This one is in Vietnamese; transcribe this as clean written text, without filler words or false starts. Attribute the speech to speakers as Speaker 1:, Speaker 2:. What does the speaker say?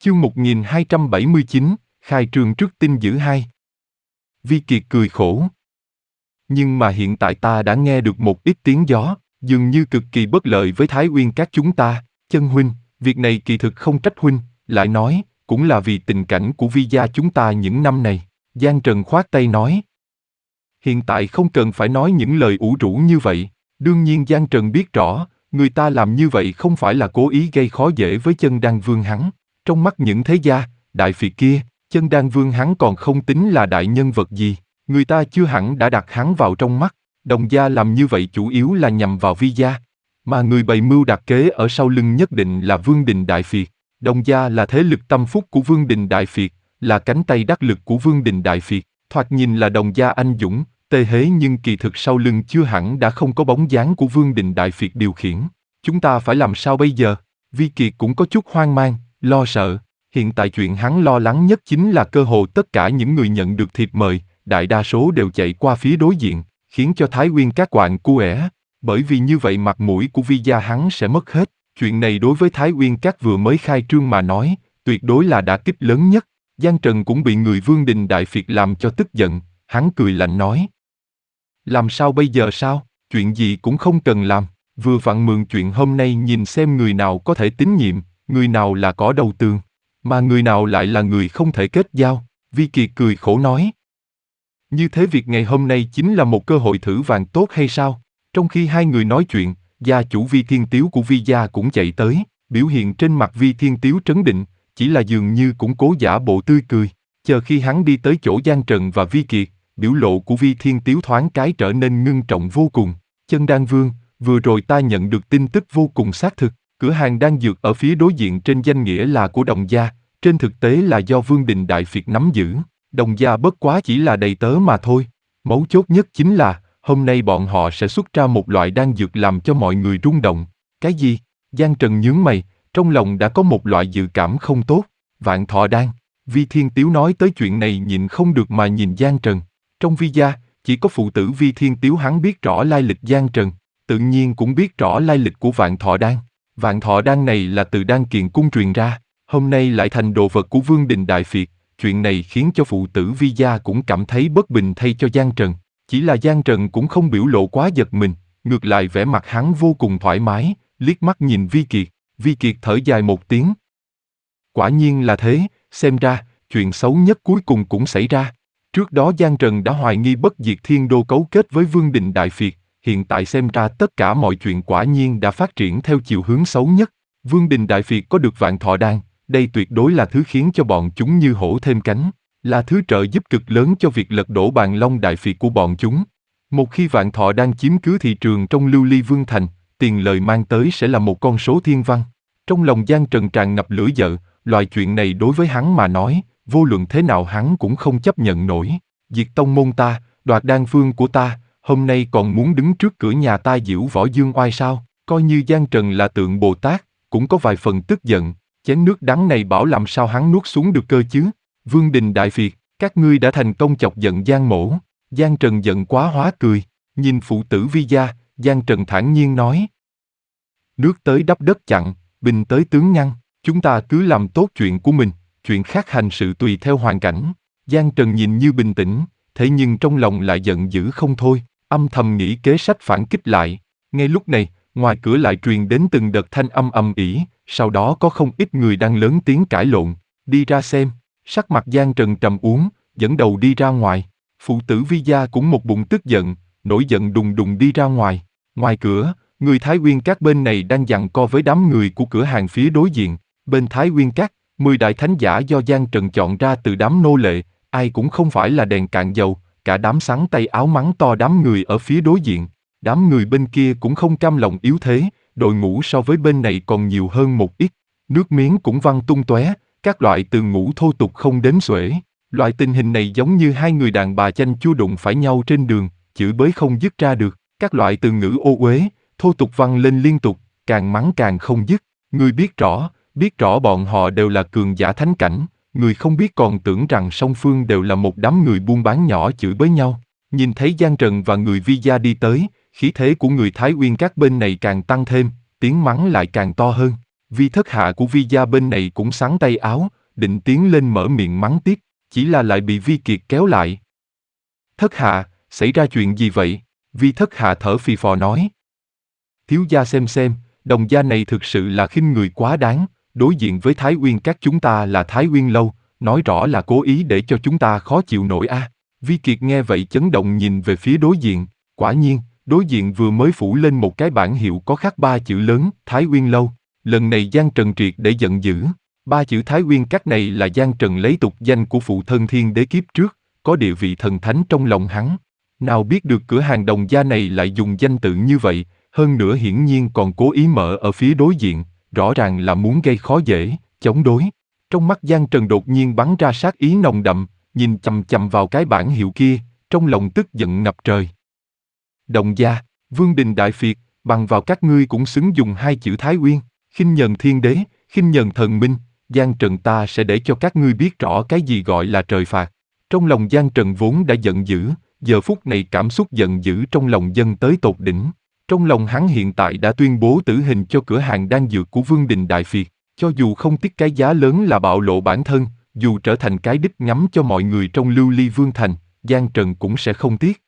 Speaker 1: Chương 1279, khai trương trước tin dữ 2. Vi Kiệt cười khổ. Nhưng mà hiện tại ta đã nghe được một ít tiếng gió, dường như cực kỳ bất lợi với Thái Uyên các chúng ta. Chân huynh, việc này kỳ thực không trách huynh, lại nói, cũng là vì tình cảnh của Vi gia chúng ta những năm này. Giang Trần khoát tay nói. Hiện tại không cần phải nói những lời ủ rũ như vậy. Đương nhiên Giang Trần biết rõ, người ta làm như vậy không phải là cố ý gây khó dễ với Chân Đan Vương hắn. Trong mắt những thế gia, đại phiệt kia, Chân Đan Vương hắn còn không tính là đại nhân vật gì. Người ta chưa hẳn đã đặt hắn vào trong mắt. Đồng gia làm như vậy chủ yếu là nhằm vào Vi gia. Mà người bày mưu đặt kế ở sau lưng nhất định là Vương Đình Đại Phiệt. Đồng gia là thế lực tâm phúc của Vương Đình Đại Phiệt, là cánh tay đắc lực của Vương Đình Đại Phiệt. Thoạt nhìn là đồng gia anh dũng, tê hế, nhưng kỳ thực sau lưng chưa hẳn đã không có bóng dáng của Vương Đình Đại Phiệt điều khiển. Chúng ta phải làm sao bây giờ? Vi Kiệt cũng có chút hoang mang, lo sợ. Hiện tại chuyện hắn lo lắng nhất chính là cơ hồ tất cả những người nhận được thiệp mời, đại đa số đều chạy qua phía đối diện, khiến cho Thái Uyên các quạng cu. Bởi vì như vậy mặt mũi của Vi gia hắn sẽ mất hết. Chuyện này đối với Thái Uyên các vừa mới khai trương mà nói, tuyệt đối là đả kích lớn nhất. Giang Trần cũng bị người Vương Đình Đại Phiệt làm cho tức giận, hắn cười lạnh nói. Làm sao bây giờ sao? Chuyện gì cũng không cần làm, vừa vặn mượn chuyện hôm nay nhìn xem người nào có thể tín nhiệm, người nào là cỏ đầu tường, mà người nào lại là người không thể kết giao. Vi Kiệt cười khổ nói. Như thế việc ngày hôm nay chính là một cơ hội thử vàng tốt hay sao? Trong khi hai người nói chuyện, gia chủ Vi Thiên Tiếu của Vi gia cũng chạy tới, biểu hiện trên mặt Vi Thiên Tiếu trấn định, chỉ là dường như cũng cố giả bộ tươi cười. Chờ khi hắn đi tới chỗ Giang Trần và Vi Kiệt, biểu lộ của Vi Thiên Tiếu thoáng cái trở nên ngưng trọng vô cùng. Chân Đan Vương, vừa rồi ta nhận được tin tức vô cùng xác thực, cửa hàng đan dược ở phía đối diện trên danh nghĩa là của Đồng gia, trên thực tế là do Vương Đình Đại Phiệt nắm giữ. Đồng gia bất quá chỉ là đầy tớ mà thôi. Mấu chốt nhất chính là, hôm nay bọn họ sẽ xuất ra một loại đan dược làm cho mọi người rung động. Cái gì? Giang Trần nhướng mày, trong lòng đã có một loại dự cảm không tốt. Vạn Thọ Đan. Vi Thiên Tiếu nói tới chuyện này nhịn không được mà nhìn Giang Trần. Trong Vi gia, chỉ có phụ tử Vi Thiên Tiếu hắn biết rõ lai lịch Giang Trần, tự nhiên cũng biết rõ lai lịch của Vạn Thọ Đan. Vạn Thọ Đan này là từ Đan Kiền cung truyền ra, hôm nay lại thành đồ vật của Vương Đình Đại Phiệt. Chuyện này khiến cho phụ tử Vi gia cũng cảm thấy bất bình thay cho Giang Trần. Chỉ là Giang Trần cũng không biểu lộ quá giật mình, ngược lại vẻ mặt hắn vô cùng thoải mái, liếc mắt nhìn Vi Kiệt. Vi Kiệt thở dài một tiếng. Quả nhiên là thế, xem ra, chuyện xấu nhất cuối cùng cũng xảy ra. Trước đó Giang Trần đã hoài nghi Bất Diệt Thiên Đô cấu kết với Vương Đình Đại Phiệt, hiện tại xem ra tất cả mọi chuyện quả nhiên đã phát triển theo chiều hướng xấu nhất. Vương Đình Đại Phiệt có được Vạn Thọ Đan, đây tuyệt đối là thứ khiến cho bọn chúng như hổ thêm cánh, là thứ trợ giúp cực lớn cho việc lật đổ Bàn Long Đại Phiệt của bọn chúng. Một khi Vạn Thọ Đan chiếm cứ thị trường trong Lưu Ly Vương Thành, tiền lời mang tới sẽ là một con số thiên văn. Trong lòng Giang Trần tràn ngập lửa giận, loại chuyện này đối với hắn mà nói, vô luận thế nào hắn cũng không chấp nhận nổi. Diệt tông môn ta, đoạt đan phương của ta, hôm nay còn muốn đứng trước cửa nhà ta diễu võ dương oai sao? Coi như Giang Trần là tượng Bồ Tát, cũng có vài phần tức giận. Chén nước đắng này bảo làm sao hắn nuốt xuống được cơ chứ? Vương Đình Đại Phiệt, các ngươi đã thành công chọc giận Giang mỗ. Giang Trần giận quá hóa cười, nhìn phụ tử Vi gia, Giang Trần thản nhiên nói. Nước tới đắp đất chặn, bình tới tướng ngăn, chúng ta cứ làm tốt chuyện của mình, chuyện khác hành sự tùy theo hoàn cảnh. Giang Trần nhìn như bình tĩnh, thế nhưng trong lòng lại giận dữ không thôi, âm thầm nghĩ kế sách phản kích lại. Ngay lúc này, ngoài cửa lại truyền đến từng đợt thanh âm ầm ĩ, sau đó có không ít người đang lớn tiếng cãi lộn. Đi ra xem. Sắc mặt Giang Trần trầm uốn, dẫn đầu đi ra ngoài. Phụ tử Vi gia cũng một bụng tức giận, nổi giận đùng đùng đi ra ngoài. Ngoài cửa, người Thái Uyên các bên này đang giằng co với đám người của cửa hàng phía đối diện. Bên Thái Uyên các, 10 đại thánh giả do Giang Trần chọn ra từ đám nô lệ, ai cũng không phải là đèn cạn dầu, cả đám xắn tay áo mắng to đám người ở phía đối diện. Đám người bên kia cũng không cam lòng yếu thế, đội ngũ so với bên này còn nhiều hơn một ít. Nước miếng cũng văng tung tóe, các loại từ ngữ thô tục không đếm xuể. Loại tình hình này giống như hai người đàn bà chanh chua đụng phải nhau trên đường, chửi bới không dứt ra được. Các loại từ ngữ ô uế, thô tục văng lên liên tục, càng mắng càng không dứt. Người biết rõ bọn họ đều là cường giả thánh cảnh, người không biết còn tưởng rằng song phương đều là một đám người buôn bán nhỏ chửi bới nhau. Nhìn thấy Giang Trần và người Vi gia đi tới, khí thế của người Thái Uyên các bên này càng tăng thêm, tiếng mắng lại càng to hơn. Vi thất hạ của Vi gia bên này cũng xắn tay áo, định tiến lên mở miệng mắng tiếp, chỉ là lại bị Vi Kiệt kéo lại. Thất hạ, xảy ra chuyện gì vậy? Vi thất hạ thở phì phò nói. Thiếu gia xem, đồng gia này thực sự là khinh người quá đáng, đối diện với Thái Uyên các chúng ta là Thái Uyên lâu, nói rõ là cố ý để cho chúng ta khó chịu nổi a. Vi Kiệt nghe vậy chấn động nhìn về phía đối diện, quả nhiên, đối diện vừa mới phủ lên một cái bảng hiệu có khắc 3 chữ lớn, Thái Uyên lâu. Lần này Giang Trần triệt để giận dữ. 3 chữ Thái Uyên các này là Giang Trần lấy tục danh của phụ thân Thiên Đế kiếp trước, có địa vị thần thánh trong lòng hắn. Nào biết được cửa hàng đồng gia này lại dùng danh tự như vậy, hơn nữa hiển nhiên còn cố ý mở ở phía đối diện, rõ ràng là muốn gây khó dễ, chống đối. Trong mắt Giang Trần đột nhiên bắn ra sát ý nồng đậm, nhìn chằm chằm vào cái bảng hiệu kia, trong lòng tức giận ngập trời. Đồng gia, Vương Đình Đại Phiệt, bằng vào các ngươi cũng xứng dùng 2 chữ Thái Uyên, khinh nhờn thiên đế, khinh nhờn thần minh, Giang Trần ta sẽ để cho các ngươi biết rõ cái gì gọi là trời phạt. Trong lòng Giang Trần vốn đã giận dữ, giờ phút này cảm xúc giận dữ trong lòng dâng tới tột đỉnh. Trong lòng hắn hiện tại đã tuyên bố tử hình cho cửa hàng đan dược của Vương Đình Đại Phiệt, cho dù không tiếc cái giá lớn là bạo lộ bản thân, dù trở thành cái đích ngắm cho mọi người trong Lưu Ly Vương Thành, Giang Trần cũng sẽ không tiếc.